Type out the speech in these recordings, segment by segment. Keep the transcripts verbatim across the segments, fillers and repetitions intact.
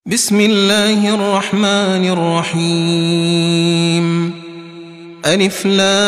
بسم الله الرحمن الرحيم. ألف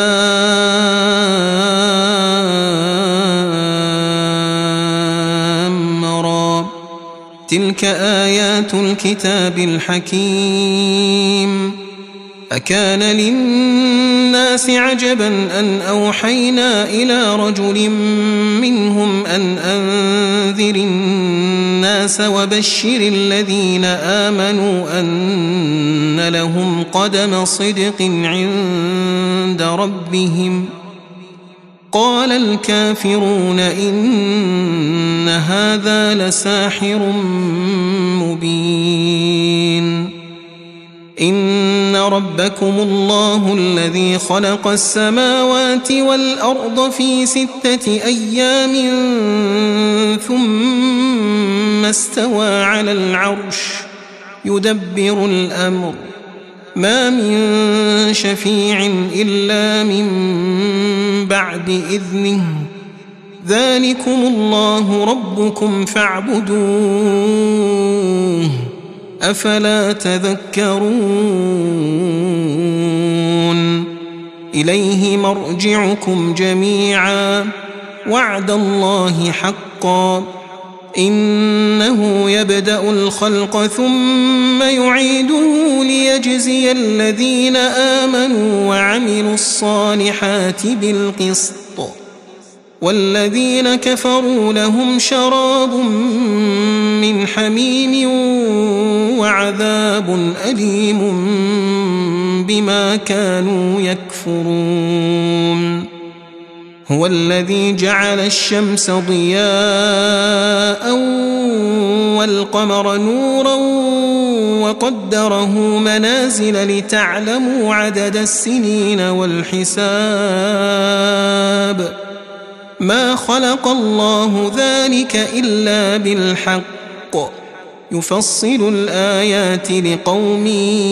لام را، تلك آيات الكتاب الحكيم. أكان للناس عجبا أن أوحينا إلى رجل منهم أن أنذر الناس وبشر الذين آمنوا أن لهم قدم صدق عند ربهم. قال الكافرون إن هذا لساحر مبين. إن ربكم الله الذي خلق السماوات والأرض في ستة أيام ثم استوى على العرش يدبر الأمر، ما من شفيع إلا من بعد إذنه، ذلكم الله ربكم فاعبدوه، أفلا تذكرون. إليه مرجعكم جميعا، وعد الله حقا، إنه يبدأ الخلق ثم يعيده ليجزي الذين آمنوا وعملوا الصالحات بالقسط، والذين كفروا لهم شراب من حميم وعذاب أليم بما كانوا يكفرون. هو الذي جعل الشمس ضياء والقمر نورا وقدره منازل لتعلموا عدد السنين والحساب، ما خلق الله ذلك إلا بالحق، يفصل الآيات لقوم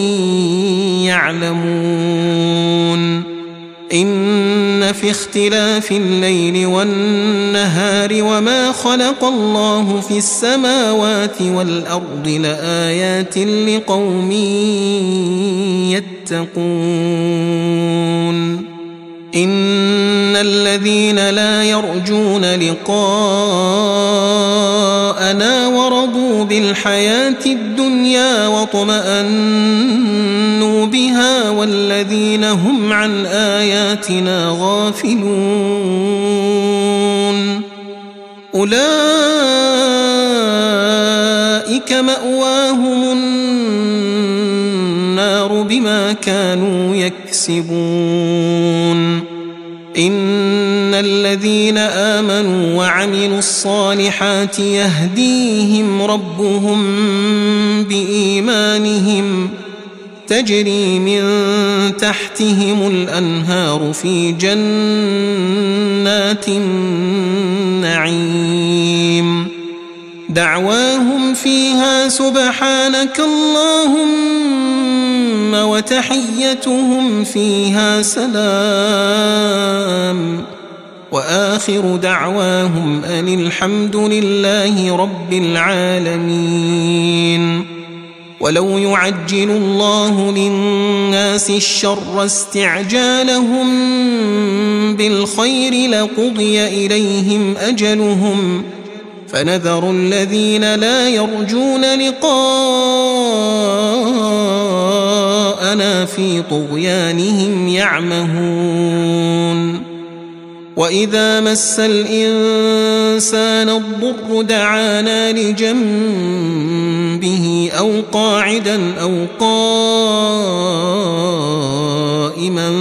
يعلمون. إن في اختلاف الليل والنهار وما خلق الله في السماوات والأرض لآيات لقوم يتقون. إن الذين لا يرجون لقاءنا ورضوا بالحياة الدنيا واطمأنوا بها والذين هم عن آياتنا غافلون، أولئك مأواهم النار بما كانوا يكسبون. إن الذين آمنوا وعملوا الصالحات يهديهم ربهم بإيمانهم، تجري من تحتهم الأنهار في جنات النعيم، دعواهم فيها سبحانك اللهم وتحيتهم فيها سلام، وآخر دعواهم أن الحمد لله رب العالمين. ولو يعجل الله للناس الشر استعجالهم بالخير لقضي إليهم أجلهم، فنذر الذين لا يرجون لقاءنا في طغيانهم يعمهون. وإذا مس الإنسان الضر دعانا لجنبه أو قاعدا أو قائما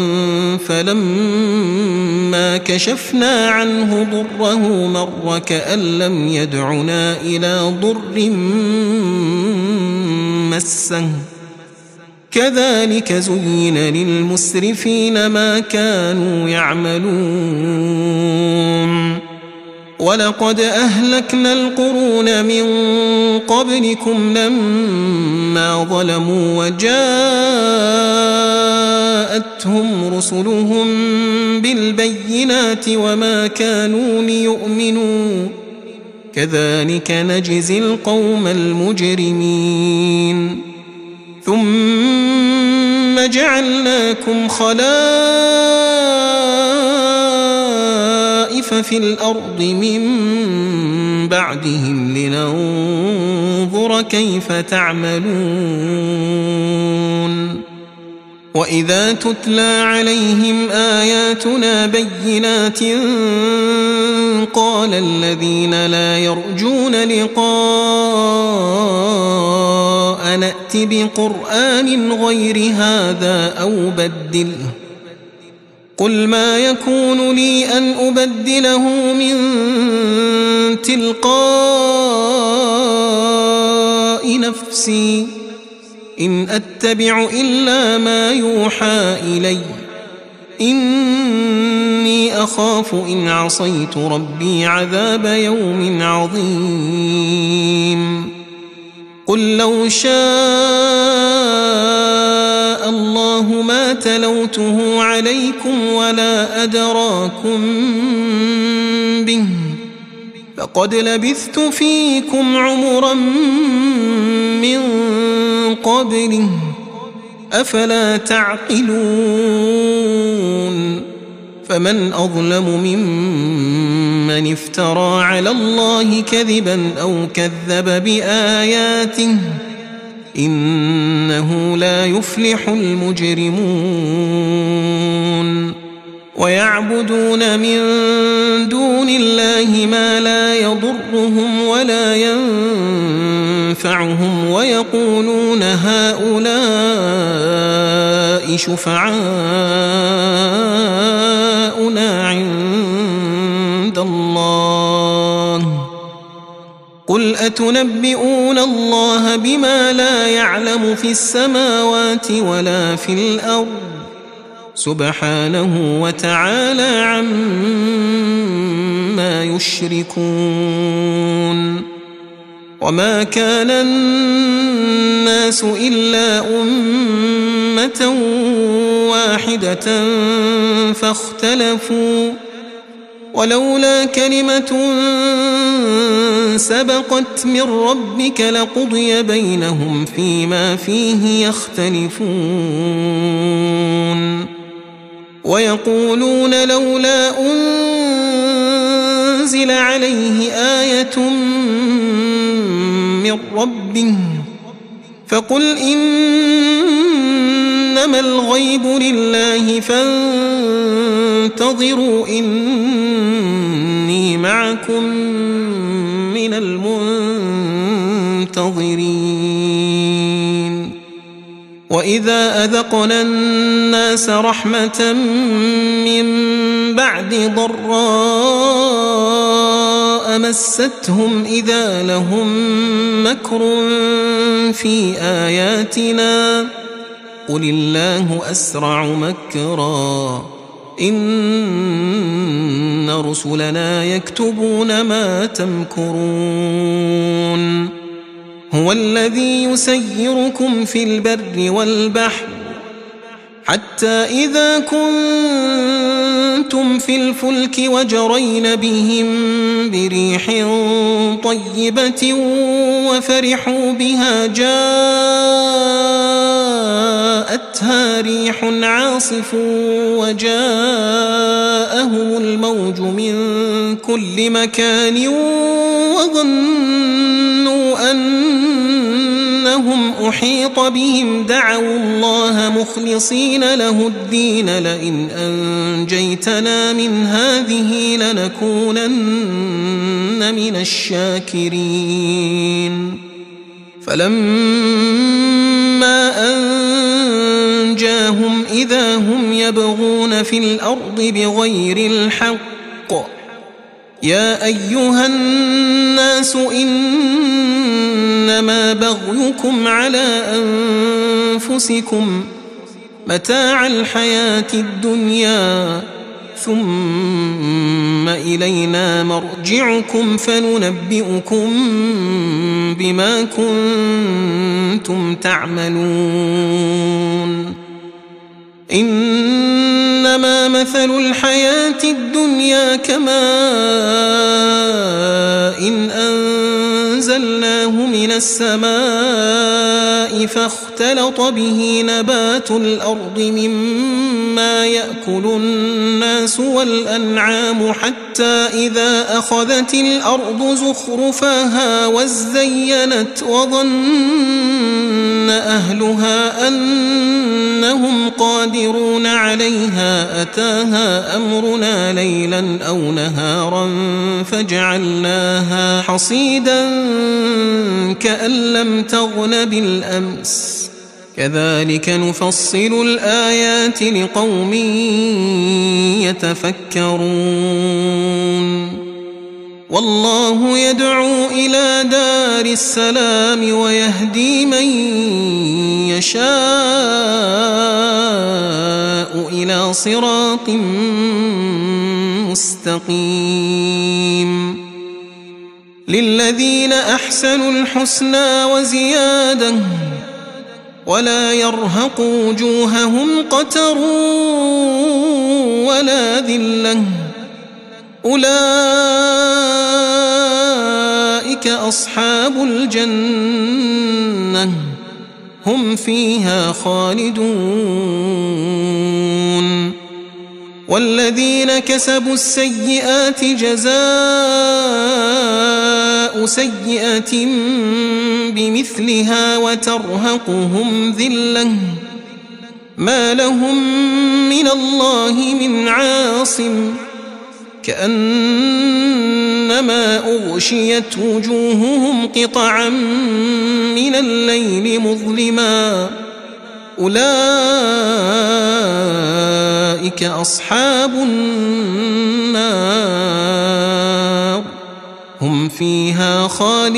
فلما كشفنا عنه ضره مر كأن لم يدعنا إلى ضر مسه، كذلك زين للمسرفين ما كانوا يعملون. ولقد أهلكنا القرون من قبلكم لما ظلموا وجاءتهم رسلهم بالبينات وما كانوا ليؤمنوا، كذلك نجزي القوم المجرمين ثم جعلناكم خلائف في الأرض من بعدهم لننظر كيف تعملون وإذا تتلى عليهم آياتنا بينات قال الذين لا يرجون لقاء نأت بقرآن غير هذا أو بدله قل ما يكون لي أن أبدله من تلقاء نفسي إن أتبع إلا ما يوحى إلي إني أخاف إن عصيت ربي عذاب يوم عظيم قل لو شاء الله ما تلوته عليكم ولا أدراكم به فقد لبثت فيكم عمرا من قبله أفلا تعقلون فمن أظلم ممن افترى على الله كذبا أو كذب بآياته إنه لا يفلح المجرمون ويعبدون من دون الله ما لا يضرهم ولا ينفعهم ويقولون هؤلاء شفعاؤنا عند الله قل أتنبئون الله بما لا يعلم في السماوات ولا في الأرض سبحانه وتعالى عما يشركون وما كان الناس إلا أمة واحدة فاختلفوا ولولا كلمة سبقت من ربك لقضي بينهم فيما فيه يختلفون ويقولون لولا أنزل عليه آية من ربه فقل إنما الغيب لله فانتظروا إني معكم من المنتظرين وإذا أذقنا الناس رحمة من بعد ضراء مستهم إذا لهم مكر في آياتنا قل الله أسرع مكرا إن رسلنا يكتبون ما تمكرون هو الذي يسيركم في البر والبحر حتى إذا كنتم في الفلك وجرين بهم بريح طيبة وفرحوا بها جاءتها ريح عاصف وجاءهم الموج من كل مكان وظنوا أنهم أحيط بهم دعوا الله مخلصين له الدين لئن أنجيتنا من هذه لنكونن من الشاكرين فلما أنجاهم إذا هم يبغون في الأرض بغير الحق يا أيها الناس إنما بغيكم على أنفسكم متاع الحياة الدنيا ثم إلينا مرجعكم فننبئكم بما كنتم تعملون إنما إنما مثل الحياة الدنيا كماء إن أنزلناه من السماء فاختلط به نبات الأرض مما يأكل الناس والأنعام حتى إذا أخذت الأرض زخرفها وازينت وظن أهلها أنهم قادرون عليها أتاها أمرنا ليلا أو نهارا فجعلناها حصيدا كأن لم تغن بالأمس كذلك نفصل الآيات لقوم يتفكرون والله يدعو إلى دار السلام ويهدي من يشاء إلى صراط مستقيم للذين أحسنوا الحسنى وزيادة ولا يرهق وجوههم قتر ولا ذلة أولئك أصحاب الجنة هم فيها خالدون والذين كسبوا السيئات جزاء سيئة بمثلها وترهقهم ذلة ما لهم من الله من عاصم كأنما أغشيت وجوههم قطعا من الليل مظلما أولئك أصحاب النار هم فيها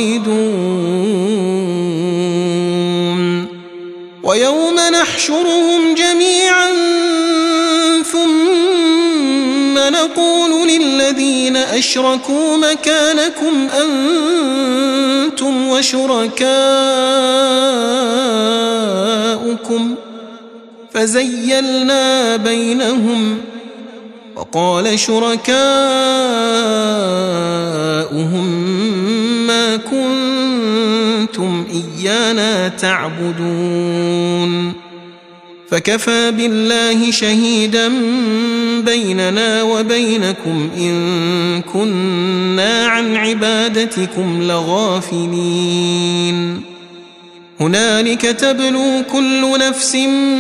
خالدون ويوم نحشرهم جميعا ثم نقول للذين أشركوا مكانكم أنتم وشركاؤكم فزيلنا بينهم وقال شركاؤهم ما كنتم إيانا تعبدون فكفى بالله شهيدا بيننا وبينكم إن كنا عن عبادتكم لغافلين هنالك تبلو كل نفس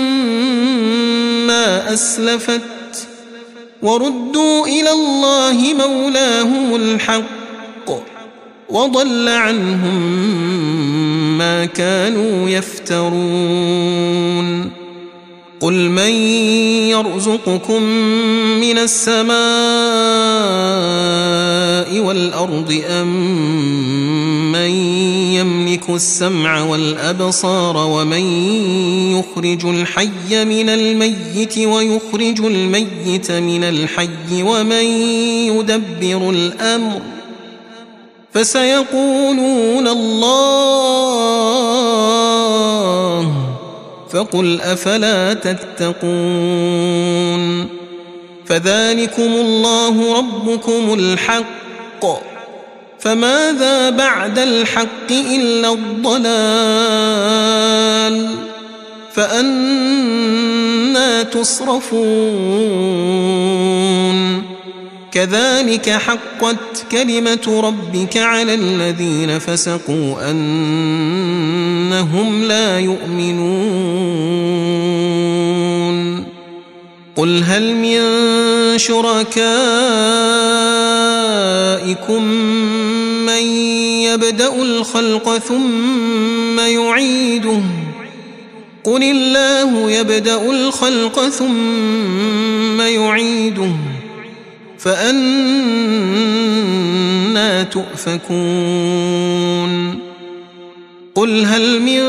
ما أسلفت وردوا إلى الله مولاهم الحق وضل عنهم ما كانوا يفترون قل من يرزقكم من السماء والأرض أم من يملك السمع والأبصار ومن يخرج الحي من الميت ويخرج الميت من الحي ومن يدبر الأمر فسيقولون الله فقل أفلا تتقون فذلكم الله ربكم الحق فماذا بعد الحق إلا الضلال فأنى تصرفون كذلك حقت كلمة ربك على الذين فسقوا أنهم لا يؤمنون قل هل من شركائكم من يبدأ الخلق ثم يعيده قل الله يبدأ الخلق ثم يعيده فأنى تؤفكون قل هل من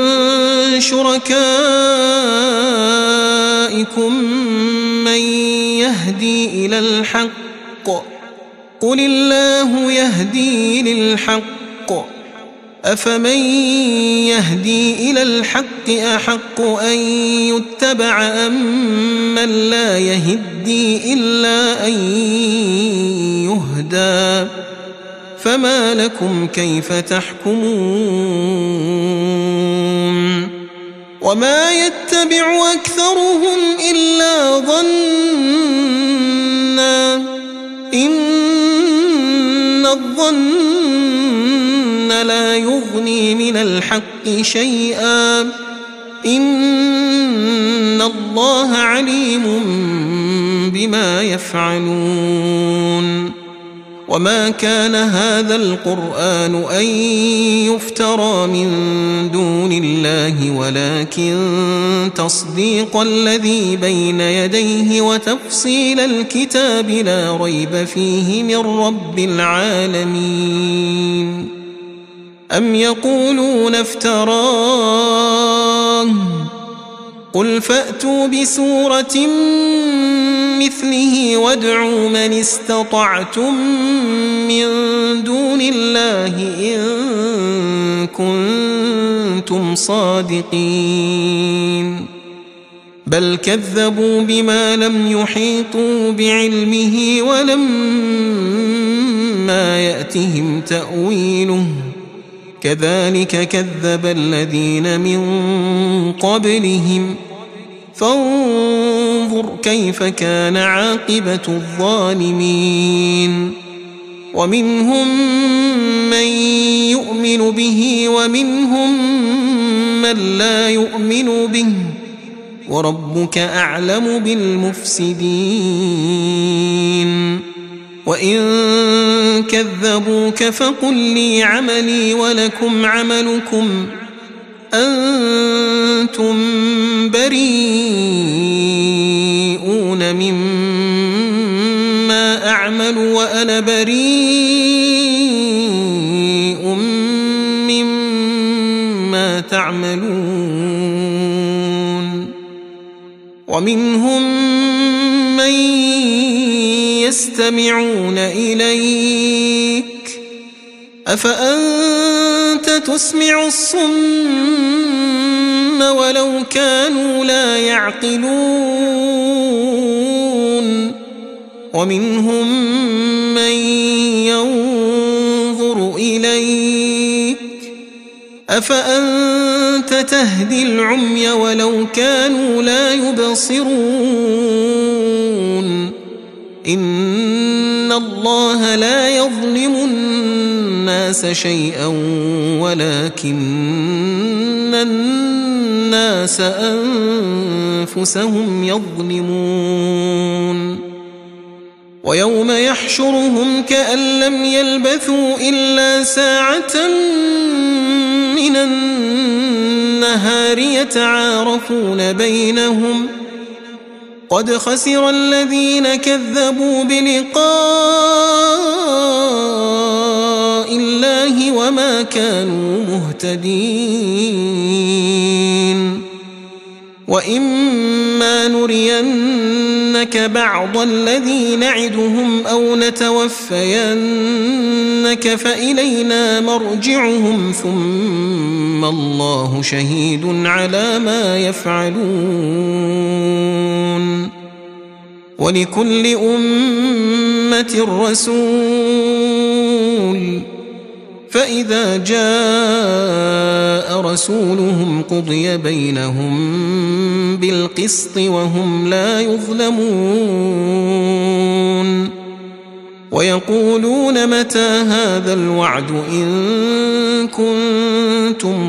شركائكم من يهدي إلى الحق قل الله يهدي للحق أفمن يهدي إلى الحق أحق أن يتبع أم من لا يهدي إلا أن يهدى فما لكم كيف تحكمون وما يتبع أكثرهم إلا ظنا إن الظن لا يغني من الحق شيئا إن الله عليم بما يفعلون وما كان هذا القرآن أن يفترى من دون الله ولكن تصديق الذي بين يديه وتفصيل الكتاب لا ريب فيه من رب العالمين أم يقولون افتراه قل فأتوا بسورة مثله وادعوا من استطعتم من دون الله إن كنتم صادقين بل كذبوا بما لم يحيطوا بعلمه ولما يأتهم تأويله كذلك كذب الذين من قبلهم فانظر كيف كان عاقبة الظالمين ومنهم من يؤمن به ومنهم من لا يؤمن به وربك أعلم بالمفسدين وإن كذبوك فقل لي عملي ولكم عملكم أنتم بريئون مما أعمل وأنا بريء مما تعملون ومنهم من يستمعون إليك أفأنت تسمع الصم ولو كانوا لا يعقلون ومنهم من ينظر إليك أفأنت تهدي العمي ولو كانوا لا يبصرون إن الله لا يظلم الناس شيئا ولكن الناس أنفسهم يظلمون ويوم يحشرهم كأن لم يلبثوا إلا ساعة من النهار يتعارفون بينهم قد خسر الذين كذبوا بلقاء الله وما كانوا مهتدين وإما نرينك بعض الذي نعدهم أو نتوفينك فإلينا مرجعهم ثم الله شهيد على ما يفعلون ولكل أمة رسول فإذا جاء رسولهم قضي بينهم بالقسط وهم لا يظلمون ويقولون متى هذا الوعد إن كنتم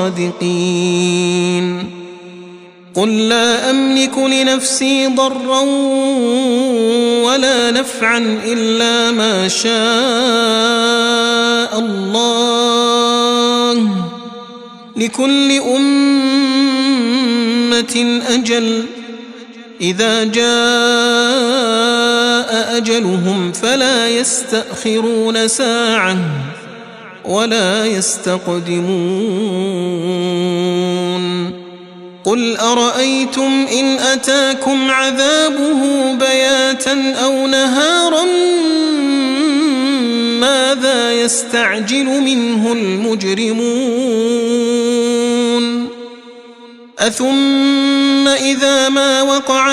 صادقين قل لا أملك لنفسي ضرا ولا نفعا إلا ما شاء الله لكل أمة أجل إذا جاء أجلهم فلا يستأخرون ساعة ولا يستقدمون قل أرأيتم إن أتاكم عذابه بياتا أو نهارا ماذا يستعجل منه المجرمون أثم إذا ما وقع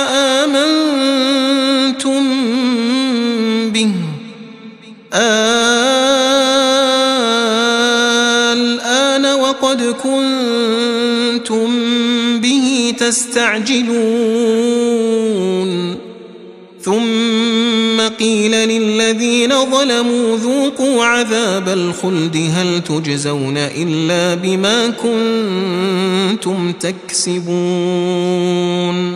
آمنتم به الآن وقد كنتم به تستعجلون ثم قيل للذين ظلموا ذوقوا عذاب الخلد هل تجزون إلا بما كنتم تكسبون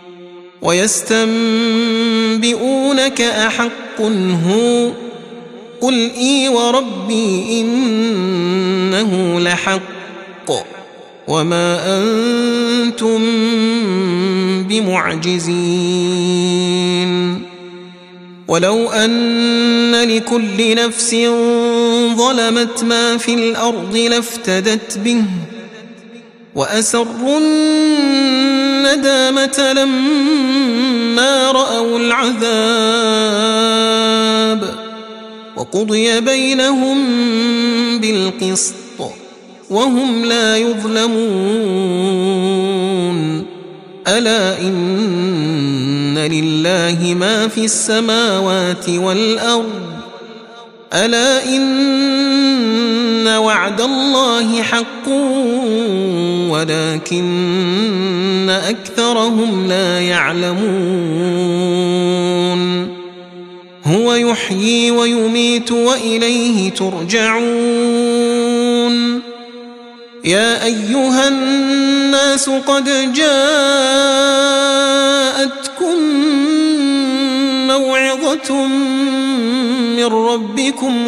ويستنبئونك أحق هو قل إي وربي إنه لحق وما أنتم بمعجزين ولو أن لكل نفس ظلمت ما في الأرض لافتدت به وأسروا الندامة لما رأوا العذاب وقضي بينهم بالقسط وهم لا يظلمون ألا إن لله ما في السماوات والأرض ألا إن وعد الله حق ولكن أكثرهم لا يعلمون هو يحيي ويميت وإليه ترجعون يا أيها الناس قد جاءتكم موعظة من ربكم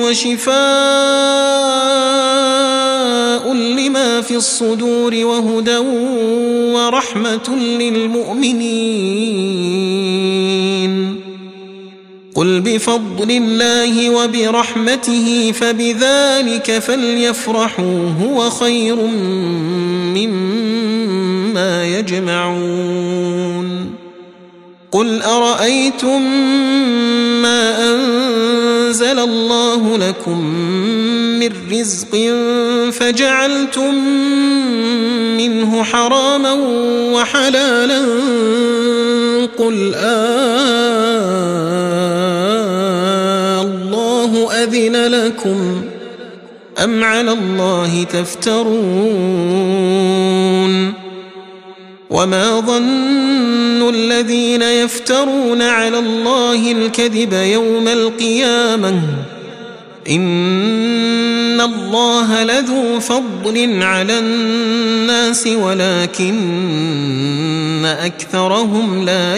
وشفاء لما في الصدور وهدى ورحمة للمؤمنين قل بفضل الله وبرحمته فبذلك فليفرحوا هو خير مما يجمعون قل أرأيتم ما أنزل الله لكم من رزق فجعلتم منه حراما وحلالا قل آه الله أذن لكم أم على الله تفترون وما ظن الذين يفترون على الله الكذب يوم القيامة إن الله لذو فضل على الناس ولكن أكثرهم لا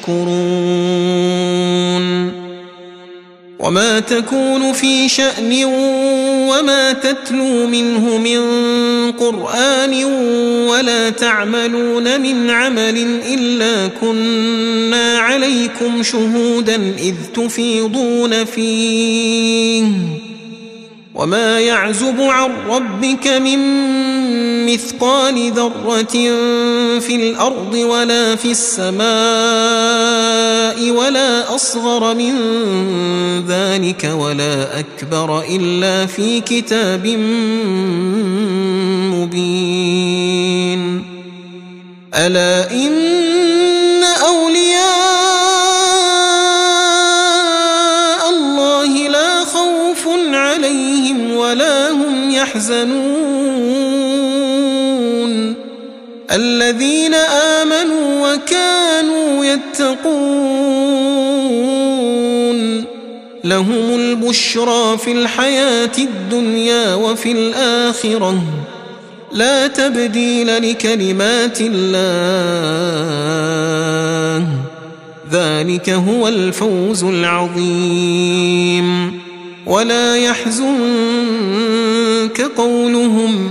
يشكرون وما تكون في شأن وما تتلو منه من قرآن ولا تعملون من عمل إلا كنا عليكم شهودا إذ تفيضون فيه وما يعزب عن ربك من مثقال ذرة في الأرض ولا في السماء ولا أصغر من ذلك ولا أكبر إلا في كتاب مبين ألا إن أولياء الله لا خوف عليهم ولا هم يحزنون الذين آمنوا وكانوا يتقون لهم البشرى في الحياة الدنيا وفي الآخرة لا تبديل لكلمات الله ذلك هو الفوز العظيم ولا يحزنك قولهم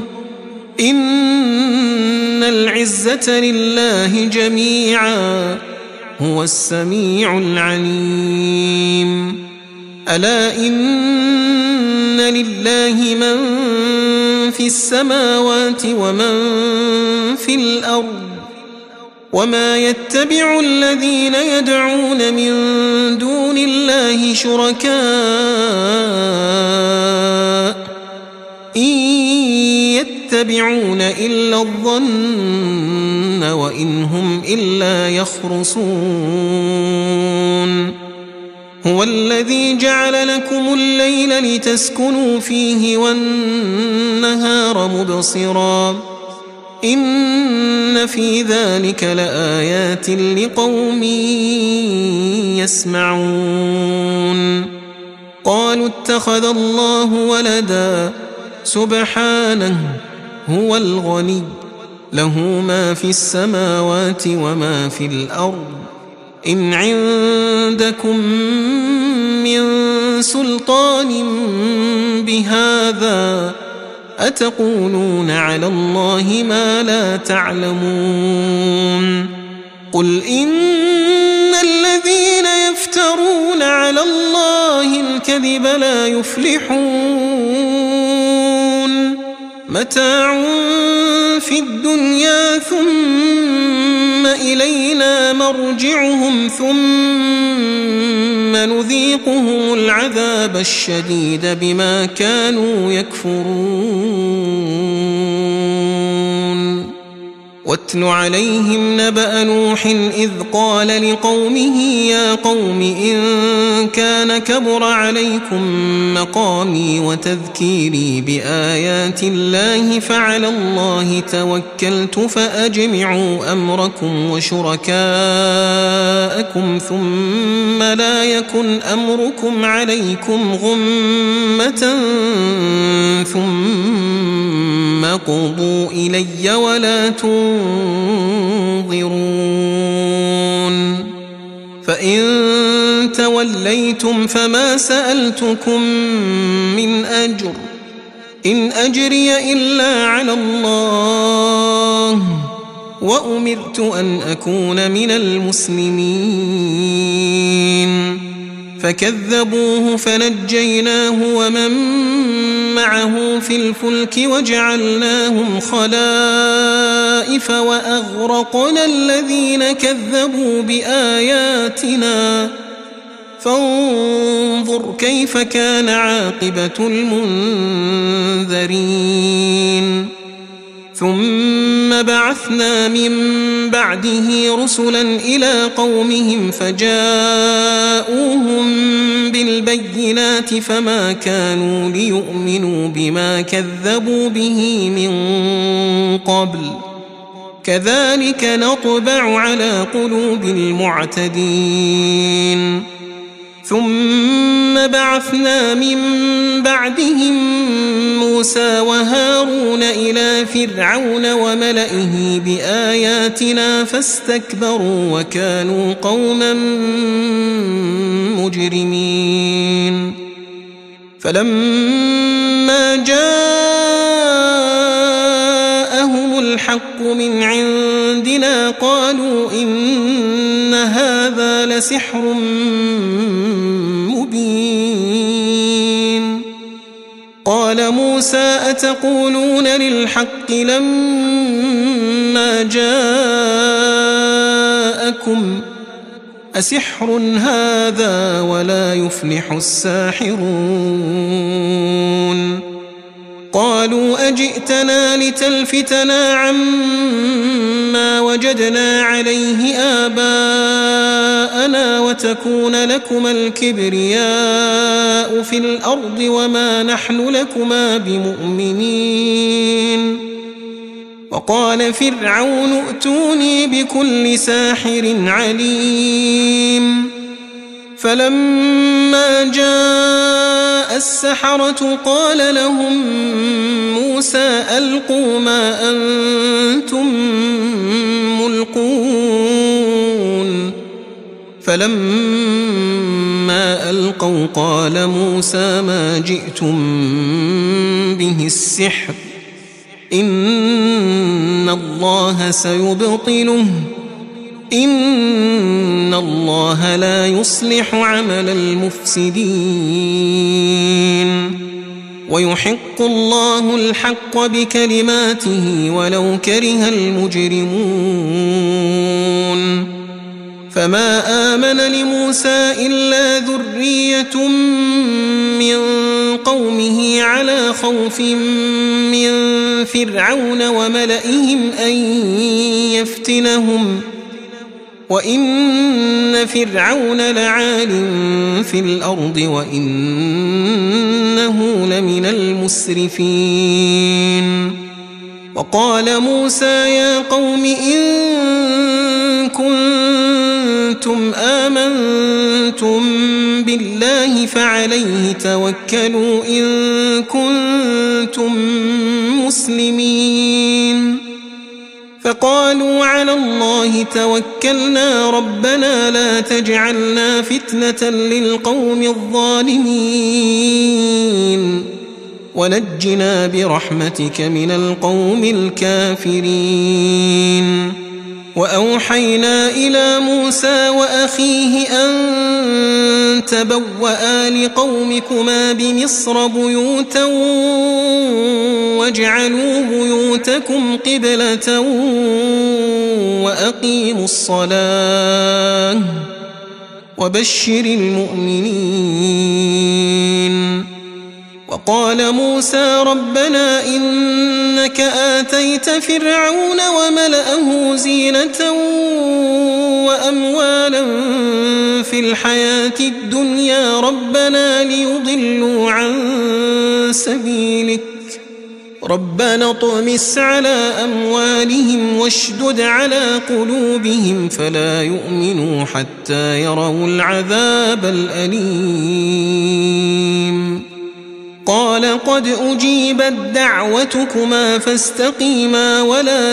إن العزة لله جميعا هو السميع العليم ألا إن لله من في السماوات ومن في الأرض وما يتبع الذين يدعون من دون الله شركاء إن يتبعون إلا الظن وإن هم إلا يخرصون هو الذي جعل لكم الليل لتسكنوا فيه والنهار مبصرا إن في ذلك لآيات لقوم يسمعون قالوا اتخذ الله ولدا سبحانه هو الغني له ما في السماوات وما في الأرض إن عندكم من سلطان بهذا أتقولون على الله ما لا تعلمون قل إن الذين يفترون على الله الكذب لا يفلحون متاع في الدنيا ثم إلينا مرجعهم ثم نذيقهم العذاب الشديد بما كانوا يكفرون واتل عليهم نبأ نوح إذ قال لقومه يا قوم إن كان كبر عليكم مقامي وتذكيري بآيات الله فعلى الله توكلت فأجمعوا أمركم وشركاءكم ثم لا يكن أمركم عليكم غمة ثم قضوا إلي ولا تنظرون فإن توليتم فما سألتكم من أجر إن أجري إلا على الله وأمرت أن أكون من المسلمين فكذبوه فنجيناه ومن معه في الفلك وجعلناهم خلائف وأغرقنا الذين كذبوا بآياتنا فانظر كيف كان عاقبة المنذرين ثم بعثنا من بعده رسلا إلى قومهم فجاءوهم بالبينات فما كانوا ليؤمنوا بما كذبوا به من قبل كذلك نطبع على قلوب المعتدين ثم بعثنا من بعدهم موسى وهارون إلى فرعون وملئه بآياتنا فاستكبروا وكانوا قوما مجرمين فلما جاءهم الحق من عندنا قالوا إن هذا لسحر مبين قال موسى أتقولون للحق لما جاءكم أسحر هذا ولا يفلح الساحرون قالوا أجئتنا لتلفتنا عما وجدنا عليه آباءنا وتكون لكما الكبرياء في الأرض وما نحن لكما بمؤمنين وقال فرعون ائتوني بكل ساحر عليم فلما جاء السحرة قال لهم موسى ألقوا ما أنتم ملقون فلما ألقوا قال موسى ما جئتم به السحر إن الله سيبطله إن الله لا يصلح عمل المفسدين ويحق الله الحق بكلماته ولو كره المجرمون فما آمن لموسى إلا ذرية من قومه على خوف من فرعون وملئهم أن يفتنهم وإن فرعون لعال في الأرض وإنه لمن المسرفين وقال موسى يا قوم إن كنتم آمنتم بالله فعليه توكلوا إن كنتم مسلمين فقالوا على الله توكلنا ربنا لا تجعلنا فتنة للقوم الظالمين ونجنا برحمتك من القوم الكافرين وأوحينا إلى موسى وأخيه أن تبوأ لقومكما بمصر بيوتا واجعلوا بيوتكم قبلة وأقيموا الصلاة وبشر المؤمنين وقال موسى ربنا إنك آتيت فرعون وملأه زينة وأموالا في الحياة الدنيا ربنا ليضلوا عن سبيلك ربنا اطمس على أموالهم واشدد على قلوبهم فلا يؤمنوا حتى يروا العذاب الأليم قال قد أجيبت دعوتكما فاستقيما ولا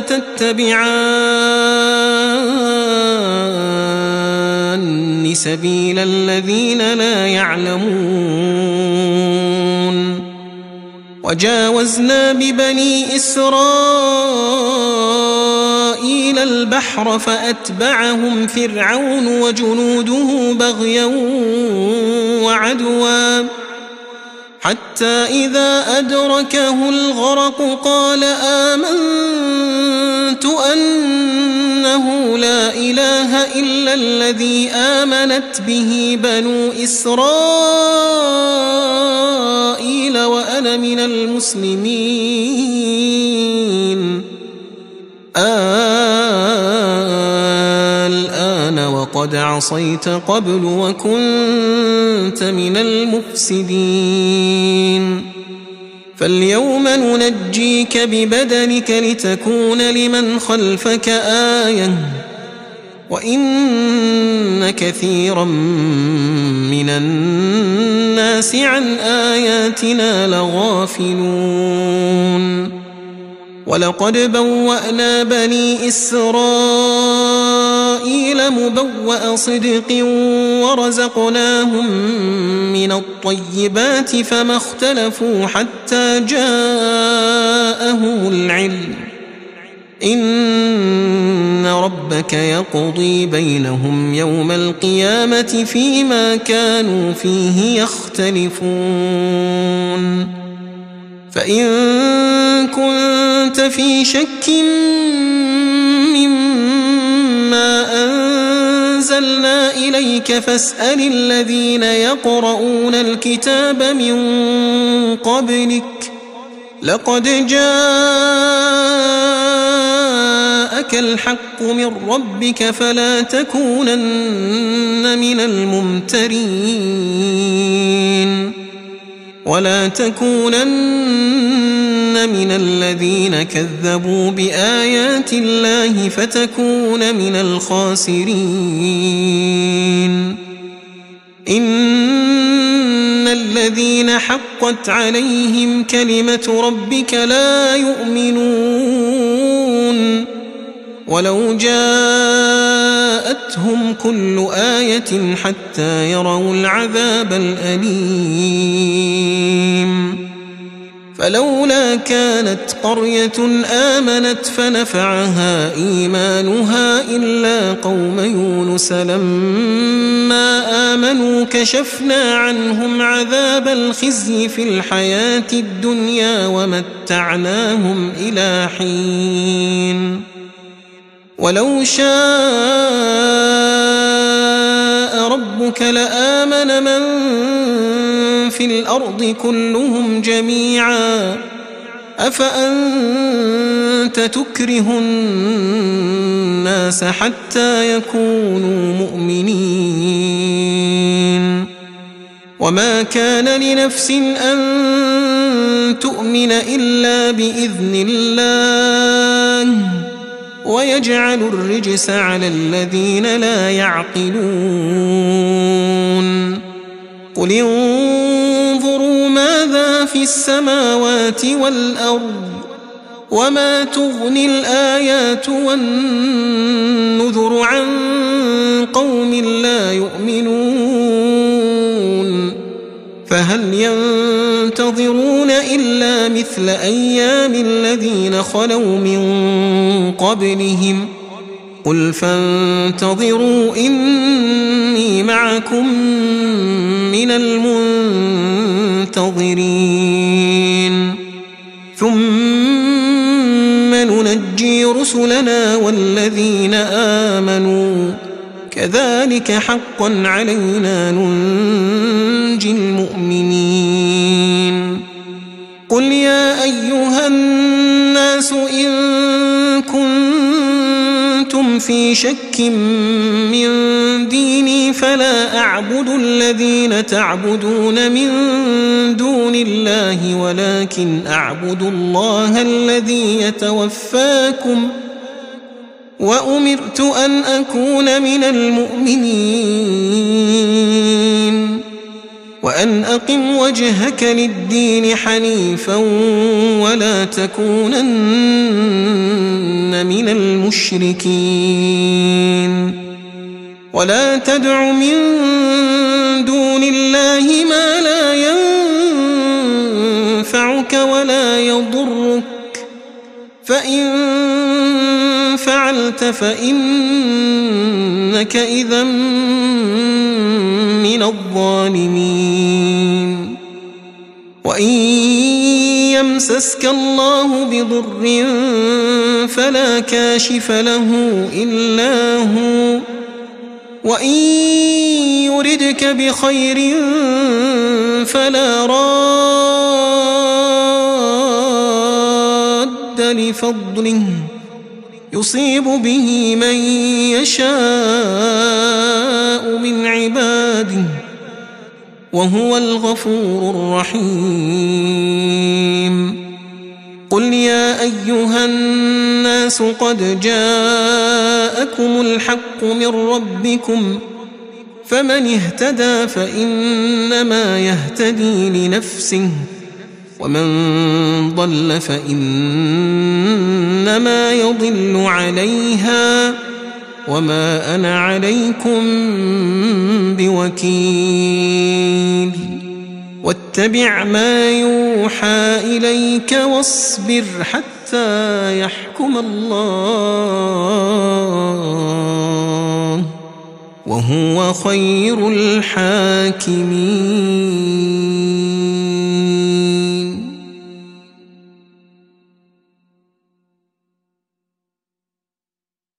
تتبعان سبيل الذين لا يعلمون وجاوزنا ببني إسرائيل البحر فأتبعهم فرعون وجنوده بغيا وعدوا حتى إذا أدركه الغرق قال آمنت أنه لا إله إلا الذي آمنت به بنو إسرائيل وأنا من المسلمين الآن وقد عصيت قبل وكنت من المفسدين فاليوم ننجيك ببدنك لتكون لمن خلفك آية وإن كثيرا من الناس عن آياتنا لغافلون ولقد بوأنا بني إسرائيل مبوأ صدق ورزقناهم من الطيبات فما اختلفوا حتى جاءهم العلم إن ربك يقضي بينهم يوم القيامة فيما كانوا فيه يختلفون فإن كنت في شك مما أنزلنا إليك فاسأل الذين يقرؤون الكتاب من قبلك لقد جاءك الحق من ربك فلا تكونن من الممترين ولا تكونن من الذين كذبوا بآيات الله فتكون من الخاسرين إن الذين حقت عليهم كلمة ربك لا يؤمنون ولو جاءتهم كل آية حتى يروا العذاب الأليم فلولا كانت قرية آمنت فنفعها إيمانها إلا قوم يونس لما آمنوا كشفنا عنهم عذاب الخزي في الحياة الدنيا ومتعناهم إلى حين ولو شاء ربك لآمن من في الأرض كلهم جميعا أفأنت تكره الناس حتى يكونوا مؤمنين وما كان لنفس أن تؤمن إلا بإذن الله ويجعل الرجس على الذين لا يعقلون قل انظروا ماذا في السماوات والأرض وما تغني الآيات والنذر عن قوم لا يؤمنون فهل ينتظرون إلا مثل أيام الذين خلوا من قبلهم قل فانتظروا إني معكم من المنتظرين ثم ننجي رسلنا والذين آمنوا كذلك حقا علينا ننجي المؤمنين قل يا أيها الناس إن كنتم في شك من ديني فلا أعبد الذين تعبدون من دون الله ولكن أعبد الله الذي يتوفاكم وأمرت أن أكون من المؤمنين وأن أقم وجهك للدين حنيفا ولا تكونن من المشركين ولا تدع من دون الله ما لا ينفعك ولا يضرك فإن فعلت فإنك إذا من الظالمين وإن يمسسك الله بضر فلا كاشف له إلا هو وإن يردك بخير فلا راد لفضله يصيب به من يشاء من عباده وهو الغفور الرحيم قل يا أيها الناس قد جاءكم الحق من ربكم فمن اهتدى فإنما يهتدي لنفسه ومن ضل فإنما يضل عليها وما أنا عليكم بوكيل واتبع ما يوحى إليك واصبر حتى يحكم الله وهو خير الحاكمين.